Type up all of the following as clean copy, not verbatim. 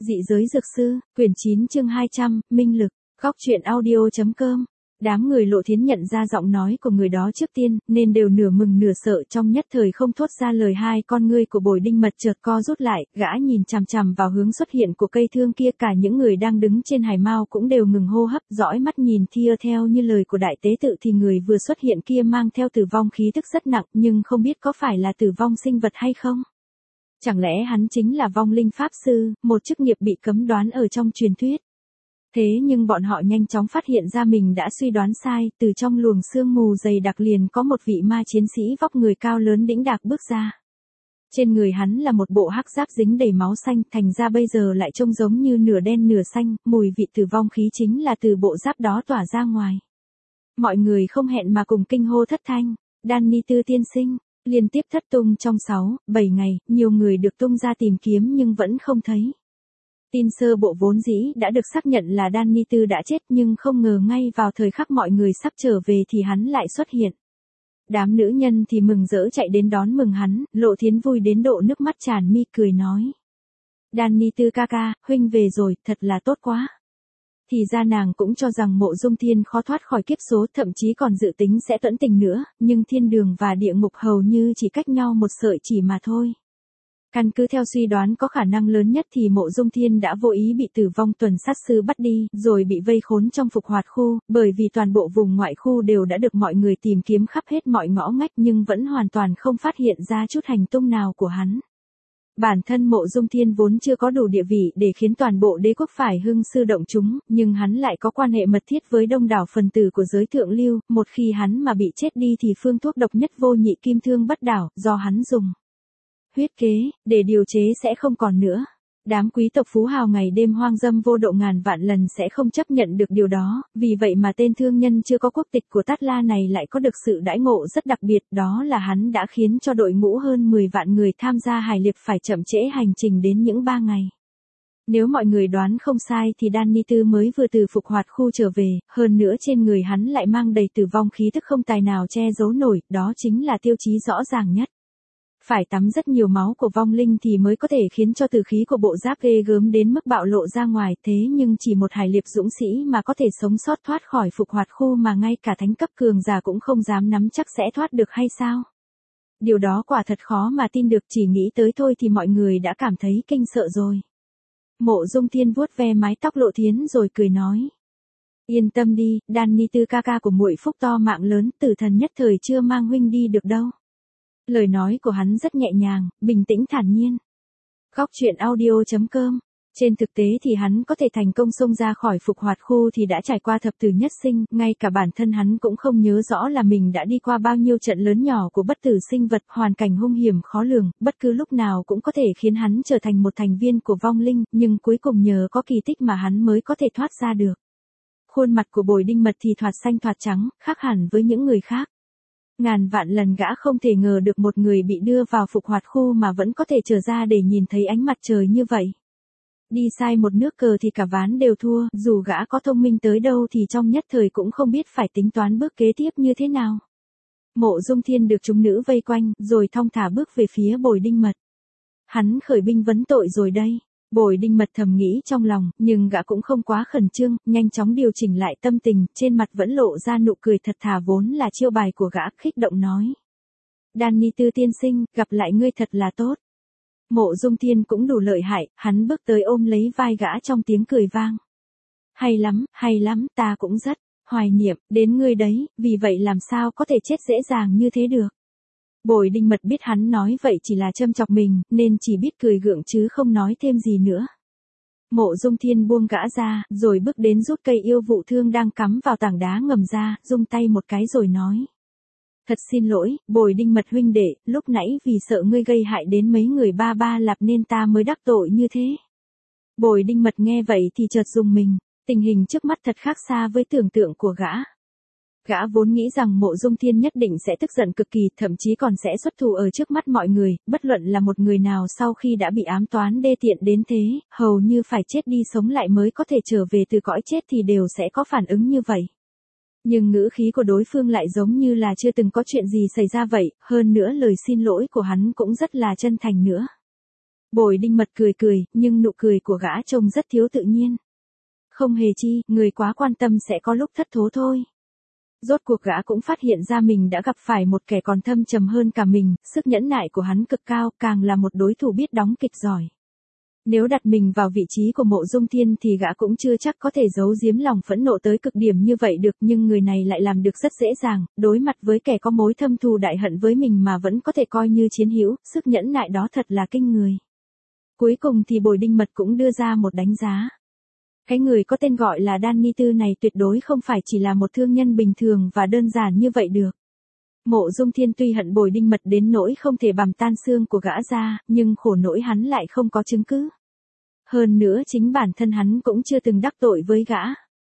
Dị giới dược sư, quyển 9 chương 200, Minh lực, góc truyện audio.com. Đám người Lộ Thiến nhận ra giọng nói của người đó trước tiên, nên đều nửa mừng nửa sợ, trong nhất thời không thốt ra lời. Hai con ngươi của Bồi Đinh Mật chợt co rút lại, gã nhìn chằm chằm vào hướng xuất hiện của cây thương kia. Cả những người đang đứng trên hải mao cũng đều ngừng hô hấp, dõi mắt nhìn thia theo như lời của đại tế tự. Thì người vừa xuất hiện kia mang theo tử vong khí tức rất nặng, nhưng không biết có phải là tử vong sinh vật hay không. Chẳng lẽ hắn chính là vong linh pháp sư, một chức nghiệp bị cấm đoán ở trong truyền thuyết? Thế nhưng bọn họ nhanh chóng phát hiện ra mình đã suy đoán sai. Từ trong luồng sương mù dày đặc liền có một vị ma chiến sĩ vóc người cao lớn đĩnh đạc bước ra. Trên người hắn là một bộ hắc giáp dính đầy máu xanh, thành ra bây giờ lại trông giống như nửa đen nửa xanh. Mùi vị tử vong khí chính là từ bộ giáp đó tỏa ra ngoài. Mọi người không hẹn mà cùng kinh hô thất thanh. Danny Tư tiên sinh. Liên tiếp thất tung trong 6-7 ngày, nhiều người được tung ra tìm kiếm nhưng vẫn không thấy. Tin sơ bộ vốn dĩ đã được xác nhận là Danny Tư đã chết, nhưng không ngờ ngay vào thời khắc mọi người sắp trở về thì hắn lại xuất hiện. Đám nữ nhân thì mừng rỡ chạy đến đón mừng hắn. Lộ Thiến vui đến độ nước mắt tràn mi, cười nói: Danny Tư ca ca, huynh về rồi, thật là tốt quá. Thì ra nàng cũng cho rằng Mộ Dung Thiên khó thoát khỏi kiếp số, thậm chí còn dự tính sẽ tuẫn tình nữa, nhưng thiên đường và địa ngục hầu như chỉ cách nhau một sợi chỉ mà thôi. Căn cứ theo suy đoán có khả năng lớn nhất thì Mộ Dung Thiên đã vô ý bị tử vong tuần sát sư bắt đi, rồi bị vây khốn trong phục hoạt khu, bởi vì toàn bộ vùng ngoại khu đều đã được mọi người tìm kiếm khắp hết mọi ngõ ngách nhưng vẫn hoàn toàn không phát hiện ra chút hành tung nào của hắn. Bản thân Mộ Dung Thiên vốn chưa có đủ địa vị để khiến toàn bộ đế quốc phải hưng sư động chúng, nhưng hắn lại có quan hệ mật thiết với đông đảo phần tử của giới thượng lưu. Một khi hắn mà bị chết đi thì phương thuốc độc nhất vô nhị kim thương bất đảo, do hắn dùng huyết kế để điều chế sẽ không còn nữa. Đám quý tộc phú hào ngày đêm hoang dâm vô độ ngàn vạn lần sẽ không chấp nhận được điều đó, vì vậy mà tên thương nhân chưa có quốc tịch của Tát La này lại có được sự đãi ngộ rất đặc biệt, đó là hắn đã khiến cho đội ngũ hơn 10 vạn người tham gia hải liệp phải chậm trễ hành trình đến những 3 ngày. Nếu mọi người đoán không sai thì Danny Tư mới vừa từ phục hoạt khu trở về, hơn nữa trên người hắn lại mang đầy tử vong khí tức không tài nào che giấu nổi, đó chính là tiêu chí rõ ràng nhất. Phải tắm rất nhiều máu của vong linh thì mới có thể khiến cho tử khí của bộ giáp ghê gớm đến mức bạo lộ ra ngoài, thế nhưng chỉ một hải liệp dũng sĩ mà có thể sống sót thoát khỏi phục hoạt khu mà ngay cả thánh cấp cường giả cũng không dám nắm chắc sẽ thoát được hay sao? Điều đó quả thật khó mà tin được, chỉ nghĩ tới thôi thì mọi người đã cảm thấy kinh sợ rồi. Mộ Dung Thiên vuốt ve mái tóc Lộ Thiến rồi cười nói: Yên tâm đi, Danny Tư ca ca của muội phúc to mạng lớn, tử thần nhất thời chưa mang huynh đi được đâu. Lời nói của hắn rất nhẹ nhàng, bình tĩnh thản nhiên. Góc truyện audio.com. Trên thực tế thì hắn có thể thành công xông ra khỏi phục hoạt khu thì đã trải qua thập tử nhất sinh, ngay cả bản thân hắn cũng không nhớ rõ là mình đã đi qua bao nhiêu trận lớn nhỏ của bất tử sinh vật, hoàn cảnh hung hiểm khó lường, bất cứ lúc nào cũng có thể khiến hắn trở thành một thành viên của vong linh, nhưng cuối cùng nhờ có kỳ tích mà hắn mới có thể thoát ra được. Khuôn mặt của Bồi Đinh Mật thì thoạt xanh thoạt trắng, khác hẳn với những người khác. Ngàn vạn lần gã không thể ngờ được một người bị đưa vào phục hoạt khu mà vẫn có thể trở ra để nhìn thấy ánh mặt trời như vậy. Đi sai một nước cờ thì cả ván đều thua, dù gã có thông minh tới đâu thì trong nhất thời cũng không biết phải tính toán bước kế tiếp như thế nào. Mộ Dung Thiên được chúng nữ vây quanh, rồi thong thả bước về phía Bồi Đinh Mật. Hắn khởi binh vấn tội rồi đây. Bồi Đinh Mật thầm nghĩ trong lòng, nhưng gã cũng không quá khẩn trương, nhanh chóng điều chỉnh lại tâm tình, trên mặt vẫn lộ ra nụ cười thật thà vốn là chiêu bài của gã, khích động nói: Danny Tư tiên sinh, gặp lại ngươi thật là tốt. Mộ Dung Thiên cũng đủ lợi hại, hắn bước tới ôm lấy vai gã trong tiếng cười vang. Hay lắm, ta cũng rất hoài niệm đến ngươi đấy, vì vậy làm sao có thể chết dễ dàng như thế được. Bồi Đinh Mật biết hắn nói vậy chỉ là châm chọc mình, nên chỉ biết cười gượng chứ không nói thêm gì nữa. Mộ Dung Thiên buông gã ra, rồi bước đến rút cây yêu vụ thương đang cắm vào tảng đá ngầm ra, rung tay một cái rồi nói: Thật xin lỗi, Bồi Đinh Mật huynh đệ, lúc nãy vì sợ ngươi gây hại đến mấy người ba lạp nên ta mới đắc tội như thế. Bồi Đinh Mật nghe vậy thì chợt rùng mình, tình hình trước mắt thật khác xa với tưởng tượng của gã. Gã vốn nghĩ rằng Mộ Dung Thiên nhất định sẽ tức giận cực kỳ, thậm chí còn sẽ xuất thủ ở trước mắt mọi người, bất luận là một người nào sau khi đã bị ám toán đê tiện đến thế, hầu như phải chết đi sống lại mới có thể trở về từ cõi chết thì đều sẽ có phản ứng như vậy. Nhưng ngữ khí của đối phương lại giống như là chưa từng có chuyện gì xảy ra vậy, hơn nữa lời xin lỗi của hắn cũng rất là chân thành nữa. Bồi Đinh Mật cười cười, nhưng nụ cười của gã trông rất thiếu tự nhiên. Không hề chi, người quá quan tâm sẽ có lúc thất thố thôi. Rốt cuộc gã cũng phát hiện ra mình đã gặp phải một kẻ còn thâm trầm hơn cả mình, sức nhẫn nại của hắn cực cao, càng là một đối thủ biết đóng kịch giỏi. Nếu đặt mình vào vị trí của Mộ Dung Thiên thì gã cũng chưa chắc có thể giấu giếm lòng phẫn nộ tới cực điểm như vậy được, nhưng người này lại làm được rất dễ dàng, đối mặt với kẻ có mối thâm thù đại hận với mình mà vẫn có thể coi như chiến hữu, sức nhẫn nại đó thật là kinh người. Cuối cùng thì Bồi Đinh Mật cũng đưa ra một đánh giá. Cái người có tên gọi là Đan Ni Tư này tuyệt đối không phải chỉ là một thương nhân bình thường và đơn giản như vậy được. Mộ Dung Thiên tuy hận Bồi Đinh Mật đến nỗi không thể bằm tan xương của gã ra, nhưng khổ nỗi hắn lại không có chứng cứ. Hơn nữa chính bản thân hắn cũng chưa từng đắc tội với gã.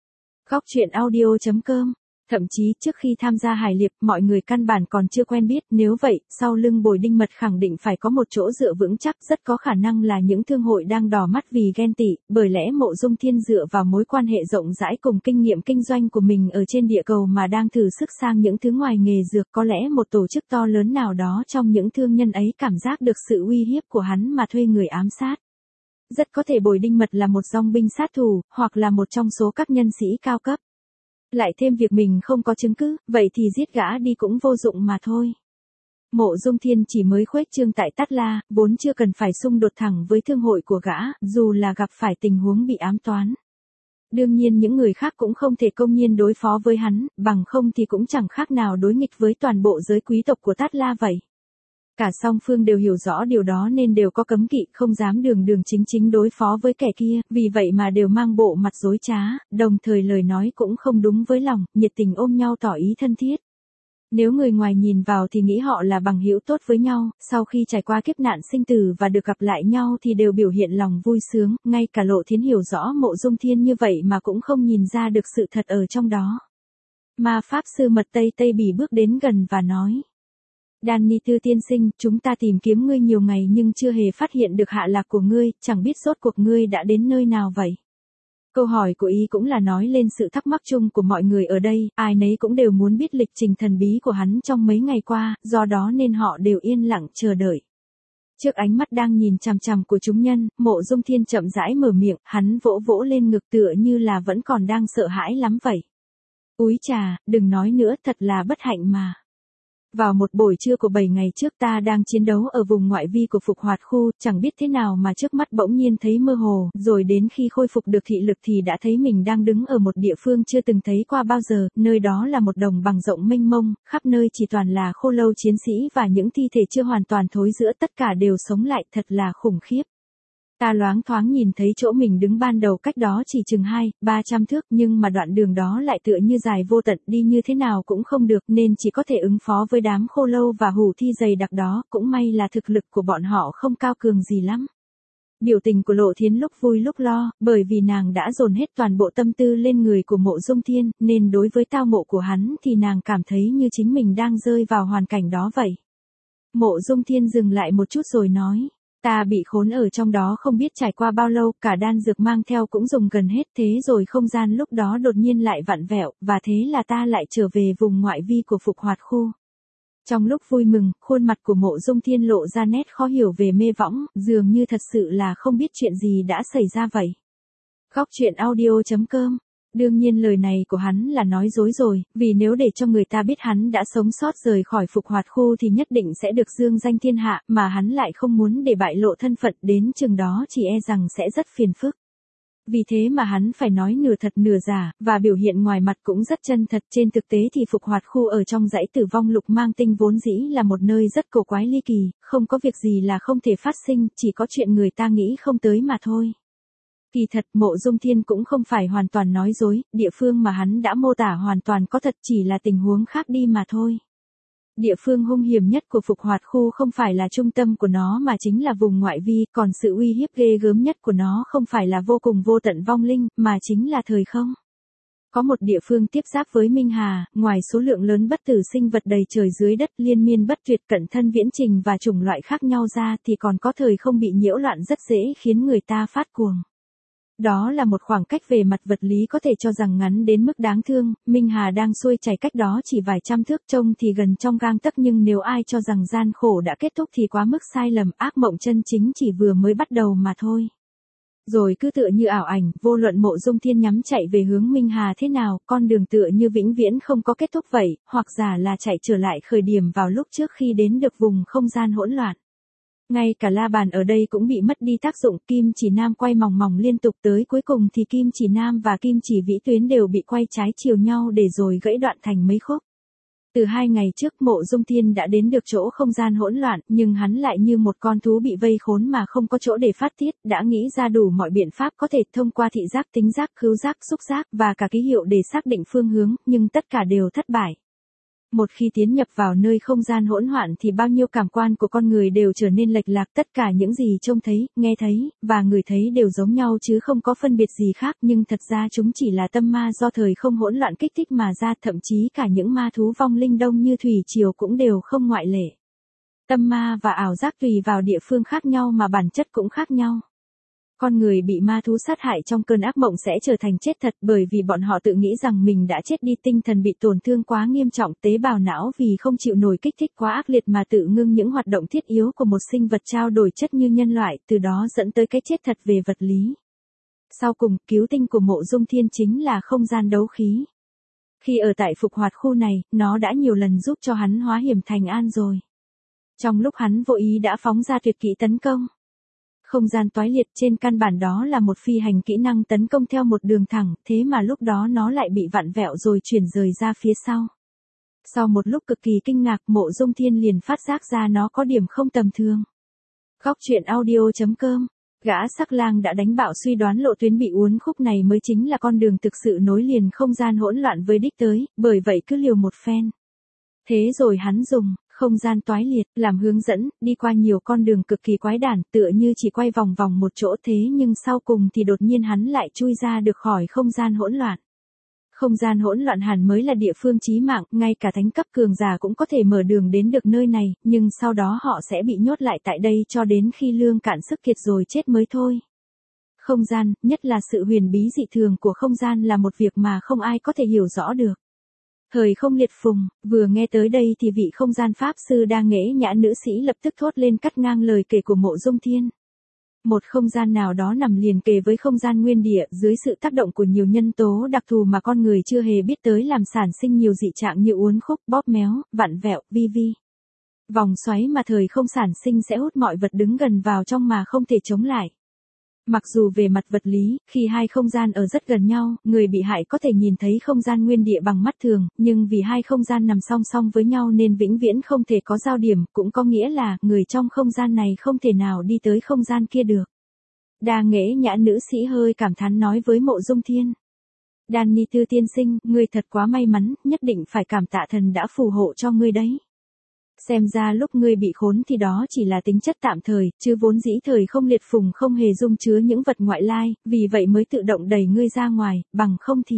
Góc truyện audio.com. Thậm chí trước khi tham gia hải liệp, mọi người căn bản còn chưa quen biết, nếu vậy, sau lưng Bồi Đinh Mật khẳng định phải có một chỗ dựa vững chắc, rất có khả năng là những thương hội đang đỏ mắt vì ghen tị, bởi lẽ Mộ Dung Thiên dựa vào mối quan hệ rộng rãi cùng kinh nghiệm kinh doanh của mình ở trên địa cầu mà đang thử sức sang những thứ ngoài nghề dược, có lẽ một tổ chức to lớn nào đó trong những thương nhân ấy cảm giác được sự uy hiếp của hắn mà thuê người ám sát. Rất có thể Bồi Đinh Mật là một dòng binh sát thủ, hoặc là một trong số các nhân sĩ cao cấp. Lại thêm việc mình không có chứng cứ, vậy thì giết gã đi cũng vô dụng mà thôi. Mộ Dung Thiên chỉ mới khuếch trương tại Tát La, vốn chưa cần phải xung đột thẳng với thương hội của gã, dù là gặp phải tình huống bị ám toán. Đương nhiên những người khác cũng không thể công nhiên đối phó với hắn, bằng không thì cũng chẳng khác nào đối nghịch với toàn bộ giới quý tộc của Tát La vậy. Cả song phương đều hiểu rõ điều đó nên đều có cấm kỵ, không dám đường đường chính chính đối phó với kẻ kia, vì vậy mà đều mang bộ mặt dối trá, đồng thời lời nói cũng không đúng với lòng, nhiệt tình ôm nhau tỏ ý thân thiết. Nếu người ngoài nhìn vào thì nghĩ họ là bằng hữu tốt với nhau, sau khi trải qua kiếp nạn sinh tử và được gặp lại nhau thì đều biểu hiện lòng vui sướng, ngay cả Lộ Thiến hiểu rõ Mộ Dung Thiên như vậy mà cũng không nhìn ra được sự thật ở trong đó. Ma Pháp Sư Mật Tây Tây Bỉ bước đến gần và nói. Đan Ni Tư tiên sinh, chúng ta tìm kiếm ngươi nhiều ngày nhưng chưa hề phát hiện được hạ lạc của ngươi, chẳng biết rốt cuộc ngươi đã đến nơi nào vậy. Câu hỏi của y cũng là nói lên sự thắc mắc chung của mọi người ở đây, ai nấy cũng đều muốn biết lịch trình thần bí của hắn trong mấy ngày qua, do đó nên họ đều yên lặng chờ đợi. Trước ánh mắt đang nhìn chằm chằm của chúng nhân, Mộ Dung Thiên chậm rãi mở miệng, hắn vỗ vỗ lên ngực tựa như là vẫn còn đang sợ hãi lắm vậy. Úi chà, đừng nói nữa, thật là bất hạnh mà. Vào một buổi trưa của 7 ngày trước ta đang chiến đấu ở vùng ngoại vi của Phục Hoạt khu, chẳng biết thế nào mà trước mắt bỗng nhiên thấy mơ hồ, rồi đến khi khôi phục được thị lực thì đã thấy mình đang đứng ở một địa phương chưa từng thấy qua bao giờ, nơi đó là một đồng bằng rộng mênh mông, khắp nơi chỉ toàn là khô lâu chiến sĩ và những thi thể chưa hoàn toàn thối rữa, tất cả đều sống lại, thật là khủng khiếp. Ta loáng thoáng nhìn thấy chỗ mình đứng ban đầu cách đó chỉ chừng 200-300 thước, nhưng mà đoạn đường đó lại tựa như dài vô tận, đi như thế nào cũng không được nên chỉ có thể ứng phó với đám khô lâu và hủ thi dày đặc đó, cũng may là thực lực của bọn họ không cao cường gì lắm. Biểu tình của Lộ Thiến lúc vui lúc lo, bởi vì nàng đã dồn hết toàn bộ tâm tư lên người của Mộ Dung Thiên, nên đối với tao mộ của hắn thì nàng cảm thấy như chính mình đang rơi vào hoàn cảnh đó vậy. Mộ Dung Thiên dừng lại một chút rồi nói. Ta bị khốn ở trong đó không biết trải qua bao lâu, cả đan dược mang theo cũng dùng gần hết, thế rồi không gian lúc đó đột nhiên lại vặn vẹo, và thế là ta lại trở về vùng ngoại vi của Phục Hoạt khu. Trong lúc vui mừng, khuôn mặt của Mộ Dung Thiên lộ ra nét khó hiểu về mê võng, dường như thật sự là không biết chuyện gì đã xảy ra vậy. Góc truyện audio.com. Đương nhiên lời này của hắn là nói dối rồi, vì nếu để cho người ta biết hắn đã sống sót rời khỏi Phục Hoạt khu thì nhất định sẽ được dương danh thiên hạ, mà hắn lại không muốn để bại lộ thân phận, đến chừng đó chỉ e rằng sẽ rất phiền phức. Vì thế mà hắn phải nói nửa thật nửa giả, và biểu hiện ngoài mặt cũng rất chân thật. Trên thực tế thì Phục Hoạt khu ở trong dãy Tử Vong Lục Mang Tinh vốn dĩ là một nơi rất cổ quái ly kỳ, không có việc gì là không thể phát sinh, chỉ có chuyện người ta nghĩ không tới mà thôi. Kỳ thật Mộ Dung Thiên cũng không phải hoàn toàn nói dối, địa phương mà hắn đã mô tả hoàn toàn có thật, chỉ là tình huống khác đi mà thôi. Địa phương hung hiểm nhất của Phục Hoạt khu không phải là trung tâm của nó mà chính là vùng ngoại vi, còn sự uy hiếp ghê gớm nhất của nó không phải là vô cùng vô tận vong linh, mà chính là thời không. Có một địa phương tiếp giáp với Minh Hà, ngoài số lượng lớn bất tử sinh vật đầy trời dưới đất liên miên bất tuyệt, cận thân viễn trình và chủng loại khác nhau ra thì còn có thời không bị nhiễu loạn rất dễ khiến người ta phát cuồng. Đó là một khoảng cách về mặt vật lý có thể cho rằng ngắn đến mức đáng thương, Minh Hà đang xuôi chảy cách đó chỉ vài trăm thước, trông thì gần trong gang tấc, nhưng nếu ai cho rằng gian khổ đã kết thúc thì quá mức sai lầm, ác mộng chân chính chỉ vừa mới bắt đầu mà thôi. Rồi cứ tựa như ảo ảnh, vô luận Mộ Dung Thiên nhắm chạy về hướng Minh Hà thế nào, con đường tựa như vĩnh viễn không có kết thúc vậy, hoặc giả là chạy trở lại khởi điểm vào lúc trước khi đến được vùng không gian hỗn loạn. Ngay cả la bàn ở đây cũng bị mất đi tác dụng, kim chỉ nam quay mòng mòng liên tục tới cuối cùng thì kim chỉ nam và kim chỉ vĩ tuyến đều bị quay trái chiều nhau để rồi gãy đoạn thành mấy khúc. Từ 2 ngày trước Mộ Dung Thiên đã đến được chỗ không gian hỗn loạn, nhưng hắn lại như một con thú bị vây khốn mà không có chỗ để phát tiết, đã nghĩ ra đủ mọi biện pháp có thể thông qua thị giác, tính giác, khứu giác, xúc giác và cả ký hiệu để xác định phương hướng, nhưng tất cả đều thất bại. Một khi tiến nhập vào nơi không gian hỗn loạn thì bao nhiêu cảm quan của con người đều trở nên lệch lạc, tất cả những gì trông thấy, nghe thấy, và ngửi thấy đều giống nhau chứ không có phân biệt gì khác, nhưng thật ra chúng chỉ là tâm ma do thời không hỗn loạn kích thích mà ra, thậm chí cả những ma thú vong linh đông như thủy triều cũng đều không ngoại lệ. Tâm ma và ảo giác tùy vào địa phương khác nhau mà bản chất cũng khác nhau. Con người bị ma thú sát hại trong cơn ác mộng sẽ trở thành chết thật, bởi vì bọn họ tự nghĩ rằng mình đã chết đi, tinh thần bị tổn thương quá nghiêm trọng, tế bào não vì không chịu nổi kích thích quá ác liệt mà tự ngưng những hoạt động thiết yếu của một sinh vật trao đổi chất như nhân loại, từ đó dẫn tới cái chết thật về vật lý. Sau cùng, cứu tinh của Mộ Dung Thiên chính là không gian đấu khí. Khi ở tại phục hoạt khu này, nó đã nhiều lần giúp cho hắn hóa hiểm thành an rồi. Trong lúc hắn vô ý đã phóng ra tuyệt kỹ tấn công. Không gian toái liệt, trên căn bản đó là một phi hành kỹ năng tấn công theo một đường thẳng, thế mà lúc đó nó lại bị vặn vẹo rồi chuyển rời ra phía sau. Sau một lúc cực kỳ kinh ngạc, Mộ Dung Thiên liền phát giác ra nó có điểm không tầm thường. Góc truyện audio.com. Gã sắc lang đã đánh bạo suy đoán lộ tuyến bị uốn khúc này mới chính là con đường thực sự nối liền không gian hỗn loạn với đích tới, bởi vậy cứ liều một phen. Thế rồi hắn dùng không gian toái liệt làm hướng dẫn, đi qua nhiều con đường cực kỳ quái đản, tựa như chỉ quay vòng vòng một chỗ, thế nhưng sau cùng thì đột nhiên hắn lại chui ra được khỏi không gian hỗn loạn. Không gian hỗn loạn hẳn mới là địa phương chí mạng, ngay cả thánh cấp cường giả cũng có thể mở đường đến được nơi này, nhưng sau đó họ sẽ bị nhốt lại tại đây cho đến khi lương cạn sức kiệt rồi chết mới thôi. Không gian, nhất là sự huyền bí dị thường của không gian là một việc mà không ai có thể hiểu rõ được. Thời không liệt phùng, vừa nghe tới đây thì vị không gian pháp sư đa nghệ nhã nữ sĩ lập tức thốt lên cắt ngang lời kể của Mộ Dung Thiên. Một không gian nào đó nằm liền kề với không gian nguyên địa, dưới sự tác động của nhiều nhân tố đặc thù mà con người chưa hề biết tới làm sản sinh nhiều dị trạng như uốn khúc, bóp méo, vặn vẹo, vi vi. Vòng xoáy mà thời không sản sinh sẽ hút mọi vật đứng gần vào trong mà không thể chống lại. Mặc dù về mặt vật lý, khi hai không gian ở rất gần nhau, người bị hại có thể nhìn thấy không gian nguyên địa bằng mắt thường, nhưng vì hai không gian nằm song song với nhau nên vĩnh viễn không thể có giao điểm, cũng có nghĩa là, người trong không gian này không thể nào đi tới không gian kia được. Đa nghệ nhã nữ sĩ hơi cảm thán nói với Mộ Dung Thiên. Danny Tư tiên sinh, ngươi thật quá may mắn, nhất định phải cảm tạ thần đã phù hộ cho ngươi đấy. Xem ra lúc ngươi bị khốn thì đó chỉ là tính chất tạm thời, chứ vốn dĩ thời không liệt phùng không hề dung chứa những vật ngoại lai, vì vậy mới tự động đẩy ngươi ra ngoài, bằng không thì.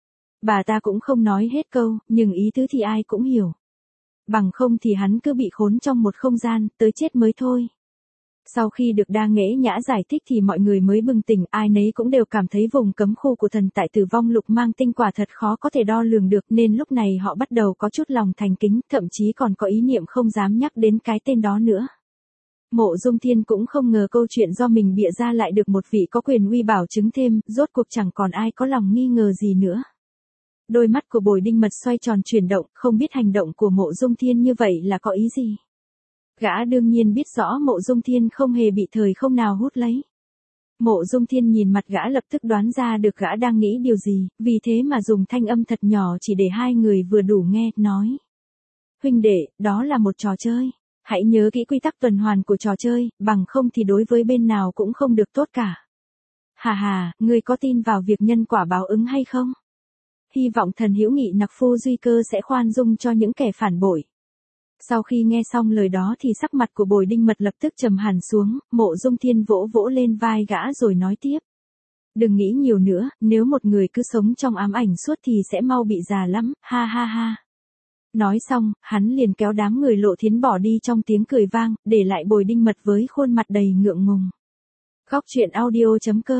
Bà ta cũng không nói hết câu, nhưng ý tứ thì ai cũng hiểu. Bằng không thì hắn cứ bị khốn trong một không gian, tới chết mới thôi. Sau khi được đa nghệ nhã giải thích thì mọi người mới bừng tỉnh, ai nấy cũng đều cảm thấy vùng cấm khu của thần tại Tử Vong Lục Mang Tinh quả thật khó có thể đo lường được, nên lúc này họ bắt đầu có chút lòng thành kính, thậm chí còn có ý niệm không dám nhắc đến cái tên đó nữa. Mộ Dung Thiên cũng không ngờ câu chuyện do mình bịa ra lại được một vị có quyền uy bảo chứng thêm, rốt cuộc chẳng còn ai có lòng nghi ngờ gì nữa. Đôi mắt của Bồi Đinh Mật xoay tròn chuyển động, không biết hành động của Mộ Dung Thiên như vậy là có ý gì. Gã đương nhiên biết rõ Mộ Dung Thiên không hề bị thời không nào hút lấy. Mộ Dung Thiên nhìn mặt gã lập tức đoán ra được gã đang nghĩ điều gì, vì thế mà dùng thanh âm thật nhỏ chỉ để hai người vừa đủ nghe, nói. Huynh đệ, đó là một trò chơi. Hãy nhớ kỹ quy tắc tuần hoàn của trò chơi, bằng không thì đối với bên nào cũng không được tốt cả. Hà hà, ngươi có tin vào việc nhân quả báo ứng hay không? Hy vọng thần hữu nghị Nặc Phu Duy Cơ sẽ khoan dung cho những kẻ phản bội. Sau khi nghe xong lời đó thì sắc mặt của Bồi Đinh Mật lập tức trầm hẳn xuống, Mộ Dung Thiên vỗ vỗ lên vai gã rồi nói tiếp. Đừng nghĩ nhiều nữa, nếu một người cứ sống trong ám ảnh suốt thì sẽ mau bị già lắm, ha ha ha. Nói xong, hắn liền kéo đám người Lộ Thiến bỏ đi trong tiếng cười vang, để lại Bồi Đinh Mật với khuôn mặt đầy ngượng ngùng. Góc truyện audio.com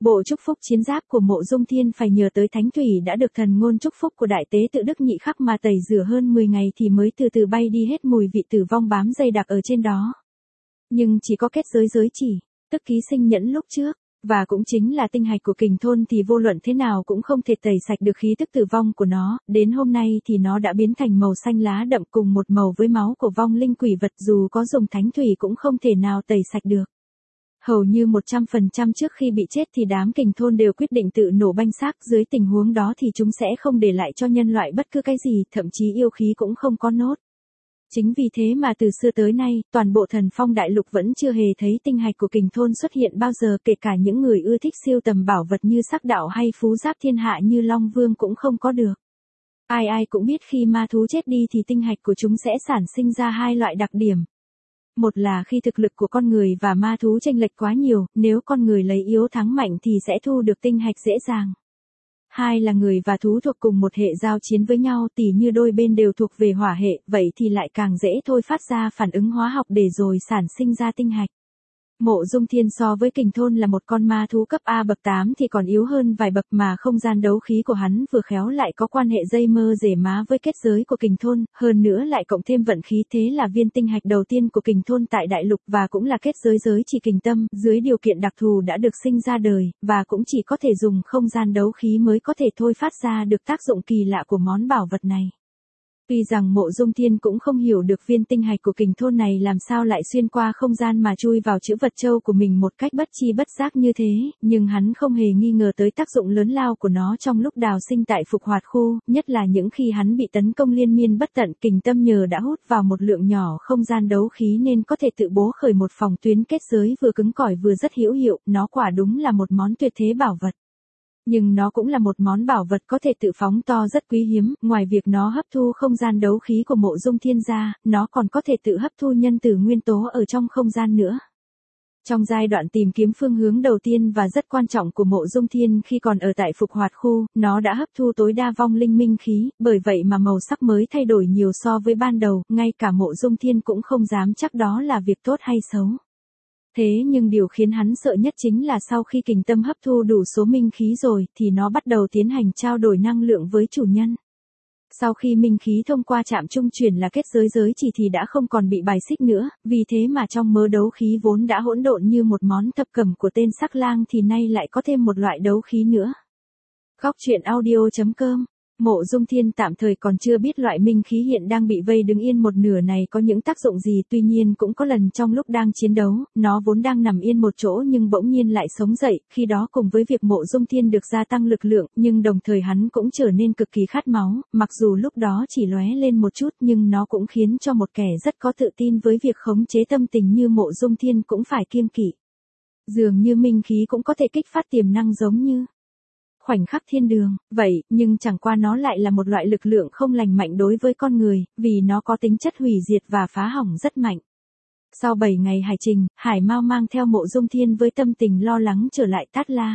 Bộ chúc phúc chiến giáp của Mộ Dung Thiên phải nhờ tới thánh thủy đã được thần ngôn chúc phúc của đại tế tự Đức Nhị Khắc mà tẩy rửa hơn 10 ngày thì mới từ từ bay đi hết mùi vị tử vong bám dày đặc ở trên đó. Nhưng chỉ có kết giới chỉ, tức ký sinh nhẫn lúc trước, và cũng chính là tinh hạch của Kình Thôn thì vô luận thế nào cũng không thể tẩy sạch được khí tức tử vong của nó, đến hôm nay thì nó đã biến thành màu xanh lá đậm cùng một màu với máu của vong linh quỷ vật, dù có dùng thánh thủy cũng không thể nào tẩy sạch được. Hầu như 100% trước khi bị chết thì đám Kình Thôn đều quyết định tự nổ banh xác, dưới tình huống đó thì chúng sẽ không để lại cho nhân loại bất cứ cái gì, thậm chí yêu khí cũng không có nốt. Chính vì thế mà từ xưa tới nay, toàn bộ Thần Phong Đại Lục vẫn chưa hề thấy tinh hạch của Kình Thôn xuất hiện bao giờ, kể cả những người ưa thích siêu tầm bảo vật như Sắc Đạo hay phú giáp thiên hạ như Long Vương cũng không có được. Ai ai cũng biết khi ma thú chết đi thì tinh hạch của chúng sẽ sản sinh ra hai loại đặc điểm. Một là khi thực lực của con người và ma thú chênh lệch quá nhiều, nếu con người lấy yếu thắng mạnh thì sẽ thu được tinh hạch dễ dàng. Hai là người và thú thuộc cùng một hệ giao chiến với nhau, tỉ như đôi bên đều thuộc về hỏa hệ, vậy thì lại càng dễ thôi phát ra phản ứng hóa học để rồi sản sinh ra tinh hạch. Mộ Dung Thiên so với Kình Thôn là một con ma thú cấp A bậc 8 thì còn yếu hơn vài bậc, mà không gian đấu khí của hắn vừa khéo lại có quan hệ dây mơ rễ má với kết giới của Kình Thôn, hơn nữa lại cộng thêm vận khí, thế là viên tinh hạch đầu tiên của Kình Thôn tại đại lục và cũng là kết giới chỉ Kình Tâm, dưới điều kiện đặc thù đã được sinh ra đời, và cũng chỉ có thể dùng không gian đấu khí mới có thể thôi phát ra được tác dụng kỳ lạ của món bảo vật này. Tuy rằng Mộ Dung Thiên cũng không hiểu được viên tinh hạch của Kình Thôn này làm sao lại xuyên qua không gian mà chui vào chữ vật châu của mình một cách bất chi bất giác như thế, nhưng hắn không hề nghi ngờ tới tác dụng lớn lao của nó trong lúc đào sinh tại Phục Hoạt khu, nhất là những khi hắn bị tấn công liên miên bất tận. Kình Tâm nhờ đã hút vào một lượng nhỏ không gian đấu khí nên có thể tự bố khởi một phòng tuyến kết giới vừa cứng cỏi vừa rất hữu hiệu, nó quả đúng là một món tuyệt thế bảo vật. Nhưng nó cũng là một món bảo vật có thể tự phóng to rất quý hiếm, ngoài việc nó hấp thu không gian đấu khí của Mộ Dung Thiên ra, nó còn có thể tự hấp thu nhân tử nguyên tố ở trong không gian nữa. Trong giai đoạn tìm kiếm phương hướng đầu tiên và rất quan trọng của Mộ Dung Thiên khi còn ở tại Phục Hoạt khu, nó đã hấp thu tối đa vong linh minh khí, bởi vậy mà màu sắc mới thay đổi nhiều so với ban đầu, ngay cả Mộ Dung Thiên cũng không dám chắc đó là việc tốt hay xấu. Thế nhưng điều khiến hắn sợ nhất chính là sau khi Kình Tâm hấp thu đủ số minh khí rồi, thì nó bắt đầu tiến hành trao đổi năng lượng với chủ nhân. Sau khi minh khí thông qua trạm trung chuyển là kết giới chỉ thì đã không còn bị bài xích nữa, vì thế mà trong mớ đấu khí vốn đã hỗn độn như một món thập cẩm của tên Sắc Lang thì nay lại có thêm một loại đấu khí nữa. Góc truyện audio.com. Mộ Dung Thiên tạm thời còn chưa biết loại minh khí hiện đang bị vây đứng yên một nửa này có những tác dụng gì, tuy nhiên cũng có lần trong lúc đang chiến đấu, nó vốn đang nằm yên một chỗ nhưng bỗng nhiên lại sống dậy, khi đó cùng với việc Mộ Dung Thiên được gia tăng lực lượng, nhưng đồng thời hắn cũng trở nên cực kỳ khát máu, mặc dù lúc đó chỉ lóe lên một chút nhưng nó cũng khiến cho một kẻ rất có tự tin với việc khống chế tâm tình như Mộ Dung Thiên cũng phải kiêng kỵ. Dường như minh khí cũng có thể kích phát tiềm năng giống như khoảnh khắc thiên đường, vậy, nhưng chẳng qua nó lại là một loại lực lượng không lành mạnh đối với con người, vì nó có tính chất hủy diệt và phá hỏng rất mạnh. Sau 7 ngày hải trình, Hải Mao mang theo Mộ Dung Thiên với tâm tình lo lắng trở lại Tát La.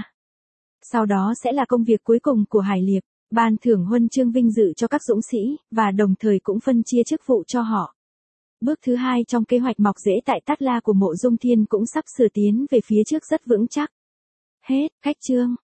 Sau đó sẽ là công việc cuối cùng của Hải Liệp, ban thưởng huân chương vinh dự cho các dũng sĩ, và đồng thời cũng phân chia chức vụ cho họ. Bước thứ 2 trong kế hoạch mọc rễ tại Tát La của Mộ Dung Thiên cũng sắp sửa tiến về phía trước rất vững chắc. Hết, cách chương.